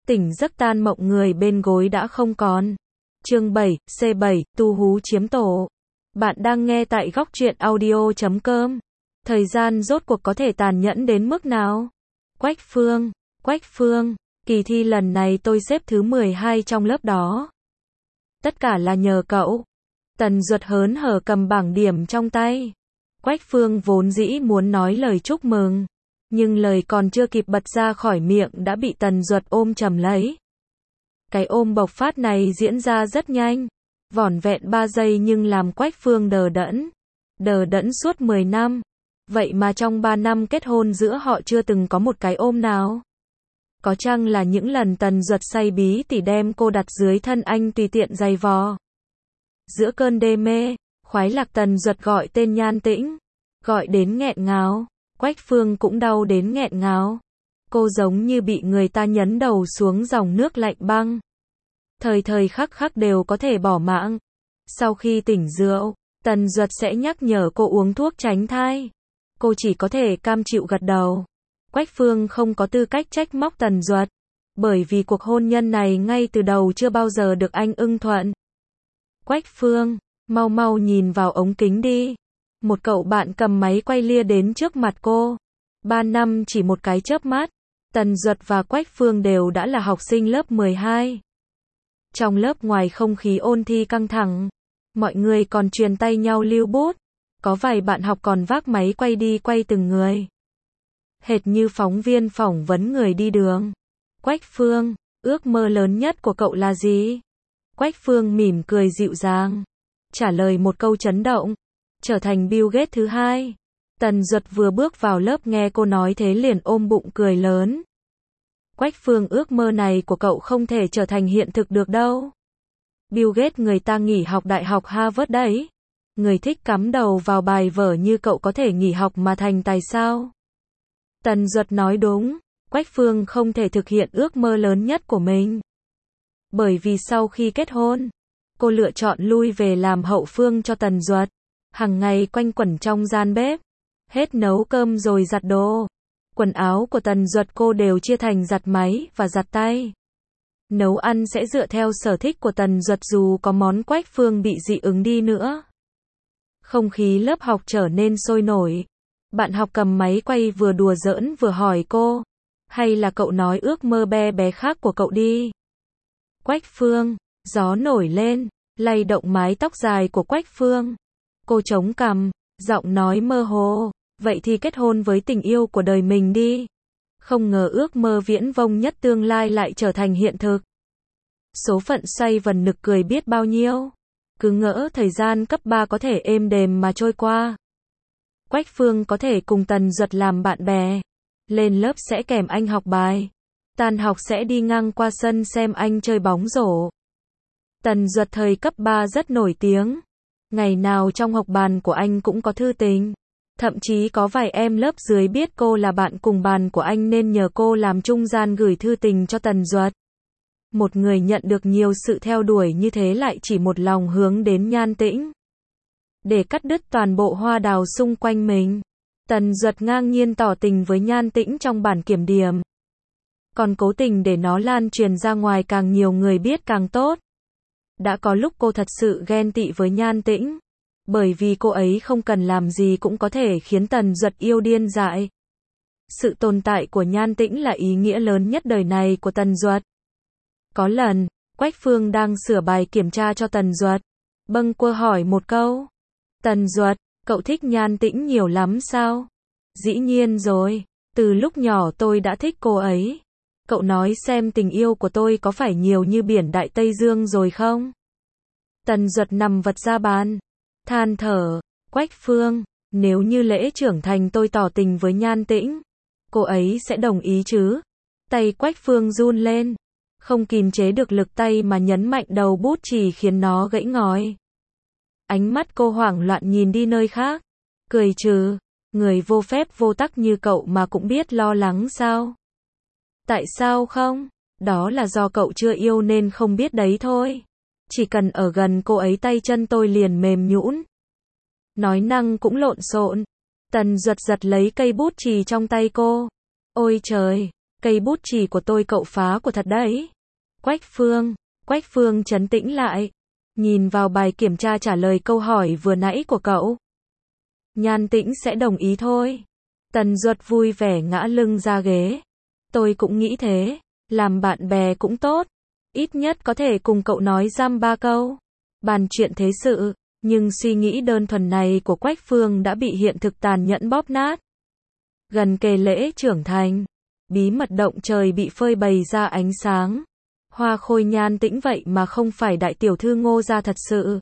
Tỉnh giấc tan mộng người bên gối đã không còn. Chương 7, C7, tu hú chiếm tổ. Bạn đang nghe tại góc truyện audio.com. Thời gian rốt cuộc có thể tàn nhẫn đến mức nào? Quách Phương, kỳ thi lần này tôi xếp thứ 12 trong lớp đó. Tất cả là nhờ cậu. Tần Duật hớn hở cầm bảng điểm trong tay. Quách Phương vốn dĩ muốn nói lời chúc mừng, nhưng lời còn chưa kịp bật ra khỏi miệng đã bị Tần Duật ôm chầm lấy. Cái ôm bộc phát này diễn ra rất nhanh, vỏn vẹn 3 giây nhưng làm Quách Phương đờ đẫn suốt 10 năm. Vậy mà trong 3 năm kết hôn giữa họ chưa từng có một cái ôm nào. Có chăng là những lần Tần Duật say bí tỉ đem cô đặt dưới thân anh tùy tiện giày vò. Giữa cơn đê mê, khoái lạc Tần Duật gọi tên Nhan Tĩnh, gọi đến nghẹn ngào. Quách Phương cũng đau đến nghẹn ngào. Cô giống như bị người ta nhấn đầu xuống dòng nước lạnh băng. Thời thời khắc khắc đều có thể bỏ mạng. Sau khi tỉnh rượu, Tần Duật sẽ nhắc nhở cô uống thuốc tránh thai. Cô chỉ có thể cam chịu gật đầu. Quách Phương không có tư cách trách móc Tần Duật, bởi vì cuộc hôn nhân này ngay từ đầu chưa bao giờ được anh ưng thuận. Quách Phương, mau mau nhìn vào ống kính đi. Một cậu bạn cầm máy quay lia đến trước mặt cô. 3 năm chỉ một cái chớp mắt, Tần Duật và Quách Phương đều đã là học sinh lớp 12. Trong lớp ngoài không khí ôn thi căng thẳng, mọi người còn truyền tay nhau lưu bút. Có vài bạn học còn vác máy quay đi quay từng người, hệt như phóng viên phỏng vấn người đi đường. Quách Phương, ước mơ lớn nhất của cậu là gì? Quách Phương mỉm cười dịu dàng, trả lời một câu chấn động. Trở thành Bill Gates thứ 2. Tần Duật vừa bước vào lớp nghe cô nói thế liền ôm bụng cười lớn. Quách Phương, ước mơ này của cậu không thể trở thành hiện thực được đâu. Bill Gates người ta nghỉ học đại học Harvard đấy. Người thích cắm đầu vào bài vở như cậu có thể nghỉ học mà thành tài sao? Tần Duật nói đúng, Quách Phương không thể thực hiện ước mơ lớn nhất của mình. Bởi vì sau khi kết hôn, cô lựa chọn lui về làm hậu phương cho Tần Duật. Hằng ngày quanh quẩn trong gian bếp, hết nấu cơm rồi giặt đồ. Quần áo của Tần Duật cô đều chia thành giặt máy và giặt tay. Nấu ăn sẽ dựa theo sở thích của Tần Duật dù có món Quách Phương bị dị ứng đi nữa. Không khí lớp học trở nên sôi nổi. Bạn học cầm máy quay vừa đùa giỡn vừa hỏi cô, hay là cậu nói ước mơ bé khác của cậu đi. Quách Phương, gió nổi lên, lay động mái tóc dài của Quách Phương. Cô chống cằm, giọng nói mơ hồ, vậy thì kết hôn với tình yêu của đời mình đi. Không ngờ ước mơ viễn vông nhất tương lai lại trở thành hiện thực. Số phận xoay vần nực cười biết bao nhiêu. Cứ ngỡ thời gian cấp 3 có thể êm đềm mà trôi qua. Quách Phương có thể cùng Tần Duật làm bạn bè. Lên lớp sẽ kèm anh học bài. Tan học sẽ đi ngang qua sân xem anh chơi bóng rổ. Tần Duật thời cấp 3 rất nổi tiếng. Ngày nào trong học bàn của anh cũng có thư tình. Thậm chí có vài em lớp dưới biết cô là bạn cùng bàn của anh nên nhờ cô làm trung gian gửi thư tình cho Tần Duật. Một người nhận được nhiều sự theo đuổi như thế lại chỉ một lòng hướng đến Nhan Tĩnh. Để cắt đứt toàn bộ hoa đào xung quanh mình, Tần Duật ngang nhiên tỏ tình với Nhan Tĩnh trong bản kiểm điểm. Còn cố tình để nó lan truyền ra ngoài, càng nhiều người biết càng tốt. Đã có lúc cô thật sự ghen tị với Nhan Tĩnh, bởi vì cô ấy không cần làm gì cũng có thể khiến Tần Duật yêu điên dại. Sự tồn tại của Nhan Tĩnh là ý nghĩa lớn nhất đời này của Tần Duật. Có lần, Quách Phương đang sửa bài kiểm tra cho Tần Duật, bâng quơ hỏi một câu. Tần Duật, cậu thích Nhan Tĩnh nhiều lắm sao? Dĩ nhiên rồi, từ lúc nhỏ tôi đã thích cô ấy. Cậu nói xem tình yêu của tôi có phải nhiều như biển Đại Tây Dương rồi không? Tần Duật nằm vật ra bàn, than thở. Quách Phương, nếu như lễ trưởng thành tôi tỏ tình với Nhan Tĩnh, cô ấy sẽ đồng ý chứ? Tay Quách Phương run lên, không kìm chế được lực tay mà nhấn mạnh đầu bút chì khiến nó gãy ngói. Ánh mắt cô hoảng loạn nhìn đi nơi khác, cười trừ, người vô phép vô tắc như cậu mà cũng biết lo lắng sao? Tại sao không? Đó là do cậu chưa yêu nên không biết đấy thôi. Chỉ cần ở gần cô ấy tay chân tôi liền mềm nhũn. Nói năng cũng lộn xộn. Tần Duật giật lấy cây bút chì trong tay cô. Ôi trời, Cây bút chì của tôi cậu phá của thật đấy. Quách Phương trấn tĩnh lại. Nhìn vào bài kiểm tra trả lời câu hỏi vừa nãy của cậu. Nhan Tĩnh sẽ đồng ý thôi. Tần Duật vui vẻ ngã lưng ra ghế. Tôi cũng nghĩ thế. Làm bạn bè cũng tốt. Ít nhất có thể cùng cậu nói dăm ba câu. Bàn chuyện thế sự. Nhưng suy nghĩ đơn thuần này của Quách Phương đã bị hiện thực tàn nhẫn bóp nát. Gần kề lễ trưởng thành. Bí mật động trời bị phơi bày ra ánh sáng. Hoa khôi Nhan Tĩnh vậy mà không phải đại tiểu thư Ngô gia thật sự.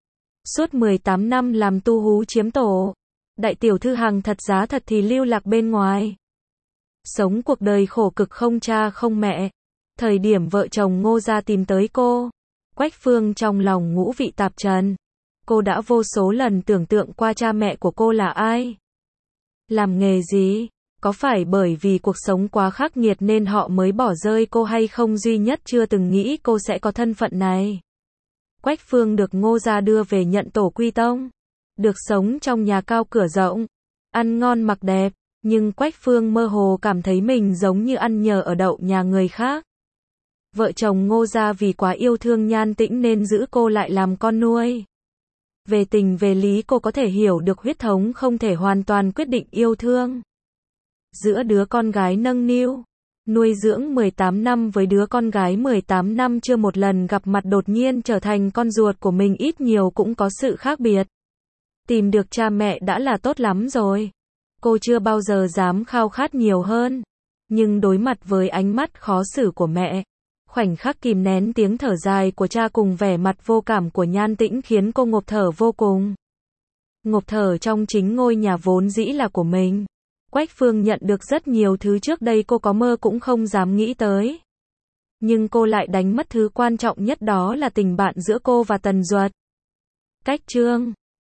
Suốt 18 năm làm tu hú chiếm tổ. Đại tiểu thư hàng thật giá thật thì lưu lạc bên ngoài. Sống cuộc đời khổ cực không cha không mẹ. Thời điểm vợ chồng Ngô gia tìm tới cô. Quách Phương trong lòng ngũ vị tạp trần. Cô đã vô số lần tưởng tượng qua cha mẹ của cô là ai. Làm nghề gì? Có phải bởi vì cuộc sống quá khắc nghiệt nên họ mới bỏ rơi cô hay không, duy nhất chưa từng nghĩ cô sẽ có thân phận này. Quách Phương được Ngô gia đưa về nhận tổ quy tông. Được sống trong nhà cao cửa rộng. Ăn ngon mặc đẹp. Nhưng Quách Phương mơ hồ cảm thấy mình giống như ăn nhờ ở đậu nhà người khác. Vợ chồng Ngô gia vì quá yêu thương Nhan Tĩnh nên giữ cô lại làm con nuôi. Về tình về lý cô có thể hiểu được huyết thống không thể hoàn toàn quyết định yêu thương. Giữa đứa con gái nâng niu, nuôi dưỡng 18 năm với đứa con gái 18 năm chưa một lần gặp mặt đột nhiên trở thành con ruột của mình ít nhiều cũng có sự khác biệt. Tìm được cha mẹ đã là tốt lắm rồi. Cô chưa bao giờ dám khao khát nhiều hơn. Nhưng đối mặt với ánh mắt khó xử của mẹ, khoảnh khắc kìm nén tiếng thở dài của cha cùng vẻ mặt vô cảm của Nhan Tĩnh khiến cô ngộp thở vô cùng. Ngộp thở trong chính ngôi nhà vốn dĩ là của mình. Quách Phương nhận được rất nhiều thứ trước đây cô có mơ cũng không dám nghĩ tới. Nhưng cô lại đánh mất thứ quan trọng nhất, đó là tình bạn giữa cô và Tần Duật. Cách chương